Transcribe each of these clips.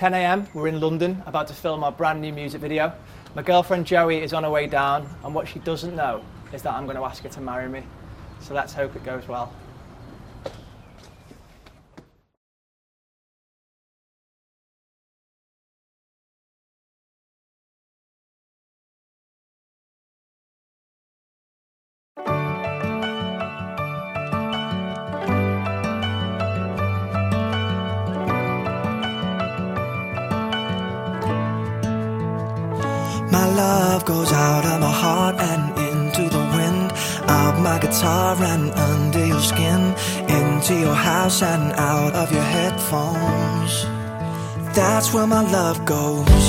10 a.m. We're in London, about to film our brand new music video. My girlfriend Joey is on her way down, and what she doesn't know is that I'm going to ask her to marry me. So let's hope it goes well. My love goes out of my heart and into the wind, out my guitar and under your skin, into your house and out of your headphones. That's where my love goes.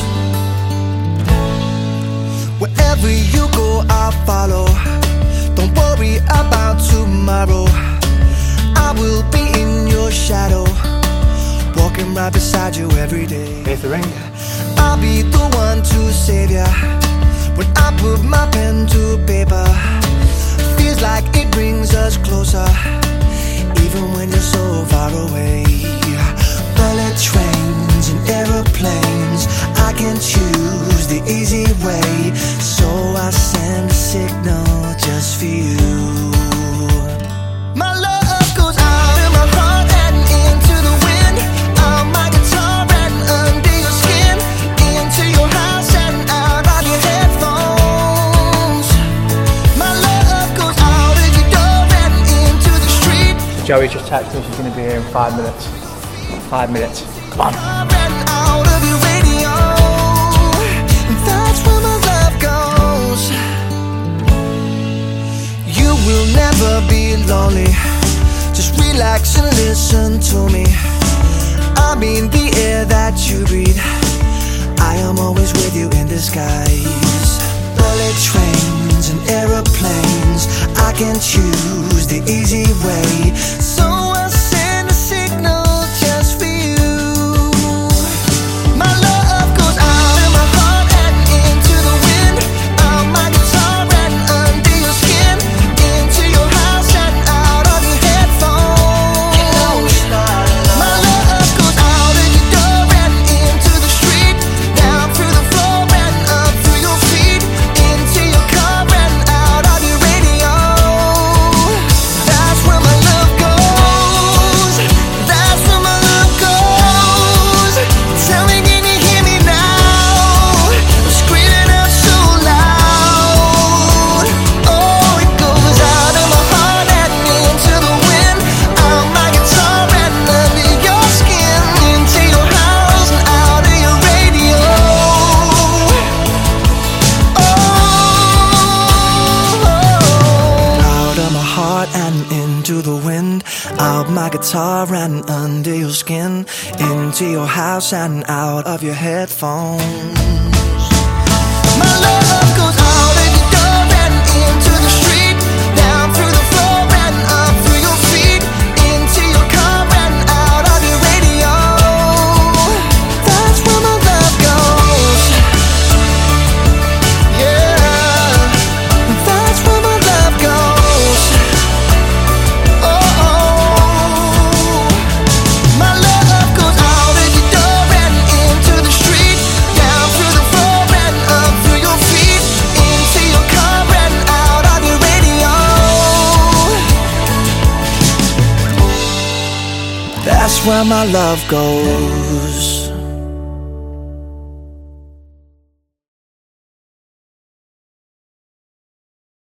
Wherever you go, I'll follow. Don't worry about tomorrow. I will be in your shadow, walking right beside you every day. Here's the ring. I'll be the one to save ya when I put my pen to paper. Feels like it brings us closer, even when you're so far away. Bullet trains and aeroplanes, I can choose the easy way, so I send a signal just for you. My love goes out in my heart and into the wind, out my guitar and under your skin, into your house and out of your headphones. My love goes out of your door and into the street. Joey just texted me she's going to be here in 5 minutes. 5 minutes. Come on. Out of your radio. That's where my love goes. You will never be lonely. Just relax and listen to me. I'm in the air that you breathe. I am always with you in disguise. Bullet trains and aeroplanes, I can choose the easy way, so I'll send a signal just for you. My love goes out in my heart and into the wind, out my guitar and under your skin, into your house and out of your headphones. My love goes out of your door and into the street, down through the floor and up through your feet, into your car and out of your radio. That's where my love goes. That's where my love goes. Tell me, can you hear me now? I'm screaming out so loud. Oh, it goes out of my heart and into the wind, out my guitar and under your skin, into your house and out of your radio. Out of my heart and into the wind, out my guitar and under your skin, into your house and out of your headphones. My love goes out of your door and into the street, down through the floor and up through your feet, into your car and out of your radio. That's where my love goes. Yeah, that's where my love goes. Oh, my love goes out of your door and into the street, down through the floor and up through your feet, into your car and out of your radio. That's where my love goes.